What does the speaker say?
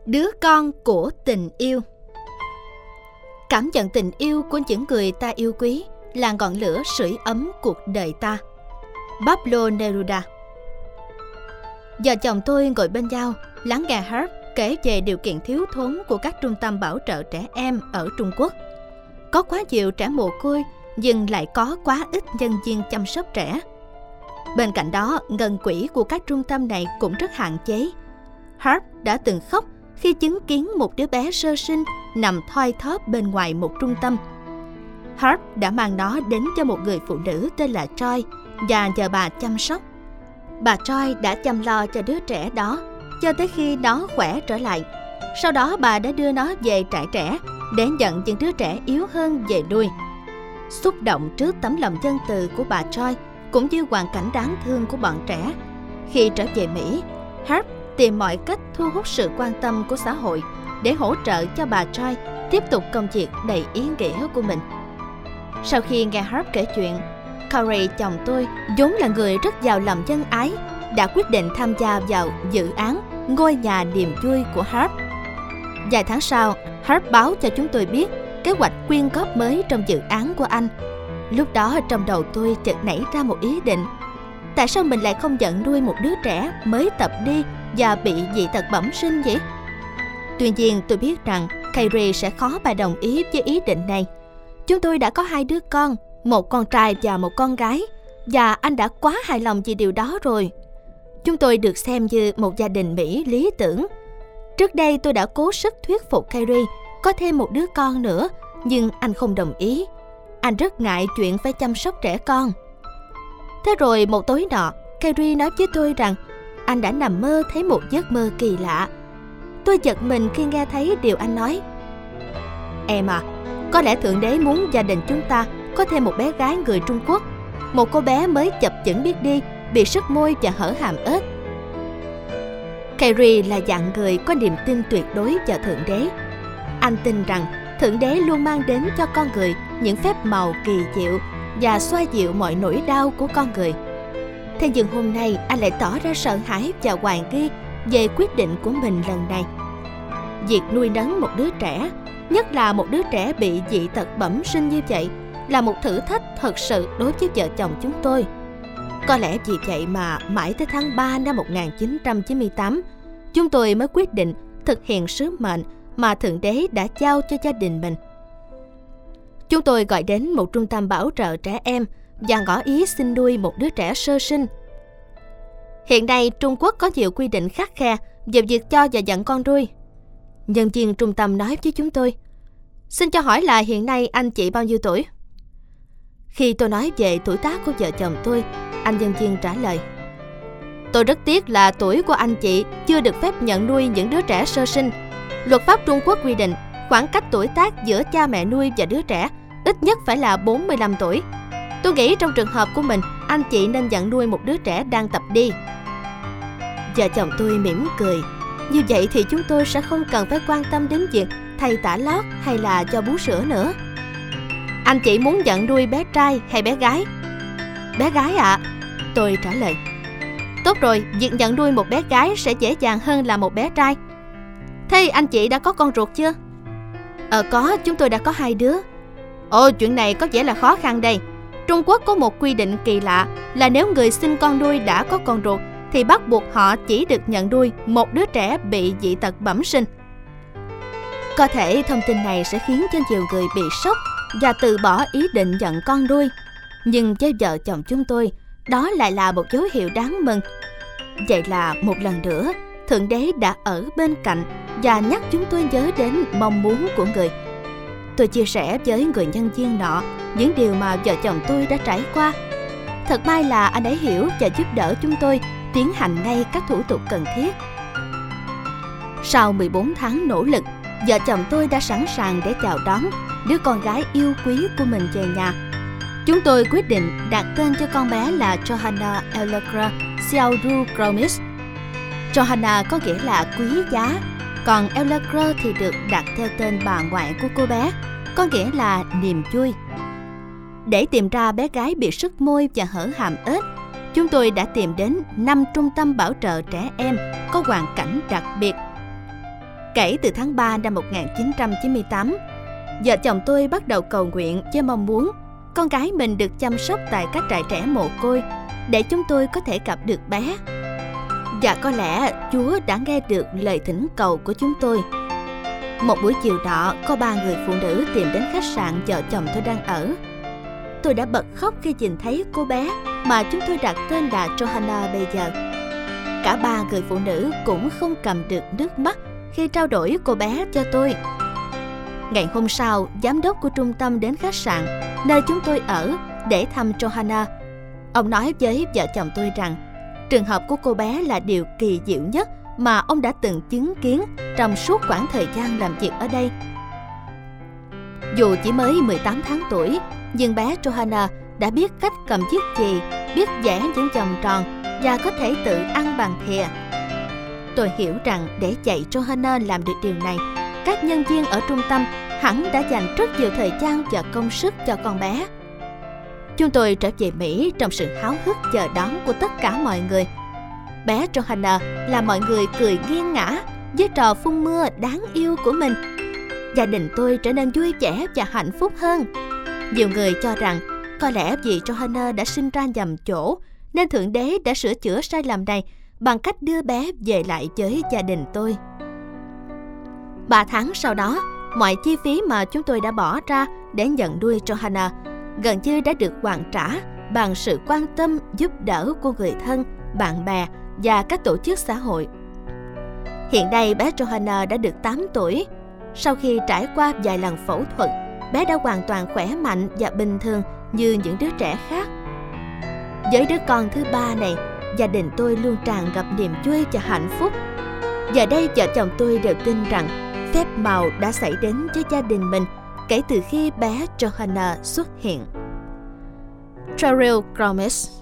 Đứa con của tình yêu. Cảm nhận tình yêu của những người ta yêu quý là ngọn lửa sưởi ấm cuộc đời ta. Pablo Neruda. Vợ chồng tôi ngồi bên nhau lắng nghe Herb kể về điều kiện thiếu thốn của các trung tâm bảo trợ trẻ em ở Trung Quốc. Có quá nhiều trẻ mồ côi nhưng lại có quá ít nhân viên chăm sóc trẻ. Bên cạnh đó, ngân quỹ của các trung tâm này cũng rất hạn chế. Herb đã từng khóc khi chứng kiến một đứa bé sơ sinh nằm thoi thóp bên ngoài một trung tâm. Herb đã mang nó đến cho một người phụ nữ tên là Joy và nhờ bà chăm sóc. Bà Joy đã chăm lo cho đứa trẻ đó cho tới khi nó khỏe trở lại. Sau đó bà đã đưa nó về trại trẻ để nhận những đứa trẻ yếu hơn về nuôi. Xúc động trước tấm lòng nhân từ của bà Joy cũng như hoàn cảnh đáng thương của bọn trẻ, khi trở về Mỹ, Herb tìm mọi cách thu hút sự quan tâm của xã hội để hỗ trợ cho bà Joy tiếp tục công việc đầy ý nghĩa của mình. Sau khi nghe Herb kể chuyện, Carey chồng tôi, vốn là người rất giàu lòng nhân ái, đã quyết định tham gia vào dự án ngôi nhà niềm vui của Herb. Vài tháng sau, Herb báo cho chúng tôi biết kế hoạch quyên góp mới trong dự án của anh. Lúc đó trong đầu tôi chợt nảy ra một ý định: tại sao mình lại không nhận nuôi một đứa trẻ mới tập đi và bị dị tật bẩm sinh vậy? Tuy nhiên tôi biết rằng Carey sẽ khó mà đồng ý với ý định này. Chúng tôi đã có 2 đứa con, một con trai và một con gái, và anh đã quá hài lòng vì điều đó rồi. Chúng tôi được xem như một gia đình Mỹ lý tưởng. Trước đây tôi đã cố sức thuyết phục Carey có thêm một đứa con nữa, nhưng anh không đồng ý. Anh rất ngại chuyện phải chăm sóc trẻ con. Thế rồi một tối nọ, Carey nói với tôi rằng anh đã nằm mơ thấy một giấc mơ kỳ lạ. Tôi giật mình khi nghe thấy điều anh nói. Em à, có lẽ Thượng Đế muốn gia đình chúng ta có thêm một bé gái người Trung Quốc, một cô bé mới chập chững biết đi, bị sứt môi và hở hàm ếch. Carey là dạng người có niềm tin tuyệt đối vào Thượng Đế. Anh tin rằng Thượng Đế luôn mang đến cho con người những phép màu kỳ diệu và xoa dịu mọi nỗi đau của con người. Thế nhưng hôm nay anh lại tỏ ra sợ hãi và hoài nghi về quyết định của mình lần này. Việc nuôi nấng một đứa trẻ, nhất là một đứa trẻ bị dị tật bẩm sinh như vậy, là một thử thách thật sự đối với vợ chồng chúng tôi. Có lẽ vì vậy mà mãi tới tháng 3 năm 1998, chúng tôi mới quyết định thực hiện sứ mệnh mà Thượng Đế đã giao cho gia đình mình. Chúng tôi gọi đến một trung tâm bảo trợ trẻ em và ngỏ ý xin nuôi một đứa trẻ sơ sinh. Hiện nay Trung Quốc có nhiều quy định khắt khe về việc cho và nhận con nuôi. Nhân viên trung tâm nói với chúng tôi: xin cho hỏi là hiện nay anh chị bao nhiêu tuổi? Khi tôi nói về tuổi tác của vợ chồng tôi, anh nhân viên trả lời: tôi rất tiếc là tuổi của anh chị chưa được phép nhận nuôi những đứa trẻ sơ sinh. Luật pháp Trung Quốc quy định khoảng cách tuổi tác giữa cha mẹ nuôi và đứa trẻ ít nhất phải là 45 tuổi. Tôi nghĩ trong trường hợp của mình, anh chị nên nhận nuôi một đứa trẻ đang tập đi. Vợ chồng tôi mỉm cười. Như vậy thì chúng tôi sẽ không cần phải quan tâm đến việc thay tã lót hay là cho bú sữa nữa. Anh chị muốn nhận nuôi bé trai hay bé gái? Bé gái ạ, tôi trả lời. Tốt rồi, việc nhận nuôi một bé gái sẽ dễ dàng hơn là một bé trai. Thế anh chị đã có con ruột chưa? Có, chúng tôi đã có 2 đứa. Ồ, chuyện này có vẻ là khó khăn đây. Trung Quốc có một quy định kỳ lạ là nếu người sinh con nuôi đã có con ruột thì bắt buộc họ chỉ được nhận nuôi một đứa trẻ bị dị tật bẩm sinh. Có thể thông tin này sẽ khiến cho nhiều người bị sốc và từ bỏ ý định nhận con nuôi. Nhưng với vợ chồng chúng tôi, đó lại là một dấu hiệu đáng mừng. Vậy là một lần nữa, Thượng Đế đã ở bên cạnh và nhắc chúng tôi nhớ đến mong muốn của người. Tôi chia sẻ với người nhân viên nọ những điều mà vợ chồng tôi đã trải qua. Thật may là anh ấy hiểu và giúp đỡ chúng tôi tiến hành ngay các thủ tục cần thiết. Sau 14 tháng nỗ lực, vợ chồng tôi đã sẵn sàng để chào đón đứa con gái yêu quý của mình về nhà. Chúng tôi quyết định đặt tên cho con bé là Johanna Allegra Xiaoru Gromis. Johanna có nghĩa là quý giá, còn Allegra thì được đặt theo tên bà ngoại của cô bé, có nghĩa là niềm vui. Để tìm ra bé gái bị sứt môi và hở hàm ếch, chúng tôi đã tìm đến 5 trung tâm bảo trợ trẻ em có hoàn cảnh đặc biệt. Kể từ tháng 3 năm 1998, vợ chồng tôi bắt đầu cầu nguyện với mong muốn con gái mình được chăm sóc tại các trại trẻ mồ côi để chúng tôi có thể gặp được bé. Và có lẽ Chúa đã nghe được lời thỉnh cầu của chúng tôi. Một buổi chiều nọ, có 3 người phụ nữ tìm đến khách sạn vợ chồng tôi đang ở. Tôi đã bật khóc khi nhìn thấy cô bé mà chúng tôi đặt tên là Johanna bây giờ. Cả 3 người phụ nữ cũng không cầm được nước mắt khi trao đổi cô bé cho tôi. Ngày hôm sau, giám đốc của trung tâm đến khách sạn nơi chúng tôi ở để thăm Johanna. Ông nói với vợ chồng tôi rằng trường hợp của cô bé là điều kỳ diệu nhất mà ông đã từng chứng kiến trong suốt quãng thời gian làm việc ở đây. Dù chỉ mới 18 tháng tuổi, nhưng bé Johanna đã biết cách cầm chiếc chì, biết vẽ những vòng tròn và có thể tự ăn bằng thìa. Tôi hiểu rằng để dạy Johanna làm được điều này, các nhân viên ở trung tâm hẳn đã dành rất nhiều thời gian và công sức cho con bé. Chúng tôi trở về Mỹ trong sự háo hức chờ đón của tất cả mọi người. Bé Johanna làm mọi người cười nghiêng ngã với trò phun mưa đáng yêu của mình. Gia đình tôi trở nên vui vẻ và hạnh phúc hơn. Nhiều người cho rằng có lẽ vì Johanna đã sinh ra nhầm chỗ nên Thượng Đế đã sửa chữa sai lầm này bằng cách đưa bé về lại với gia đình tôi. 3 tháng sau đó, mọi chi phí mà chúng tôi đã bỏ ra để nhận nuôi Johanna gần như đã được hoàn trả bằng sự quan tâm giúp đỡ của người thân, bạn bè và các tổ chức xã hội. Hiện nay bé Johanna đã được 8 tuổi. Sau khi trải qua vài lần phẫu thuật, bé đã hoàn toàn khỏe mạnh và bình thường như những đứa trẻ khác. Với đứa con thứ 3 này, gia đình tôi luôn tràn ngập niềm vui và hạnh phúc. Giờ đây vợ chồng tôi đều tin rằng phép màu đã xảy đến với gia đình mình kể từ khi bé Johanna xuất hiện. Cheryl Gromes.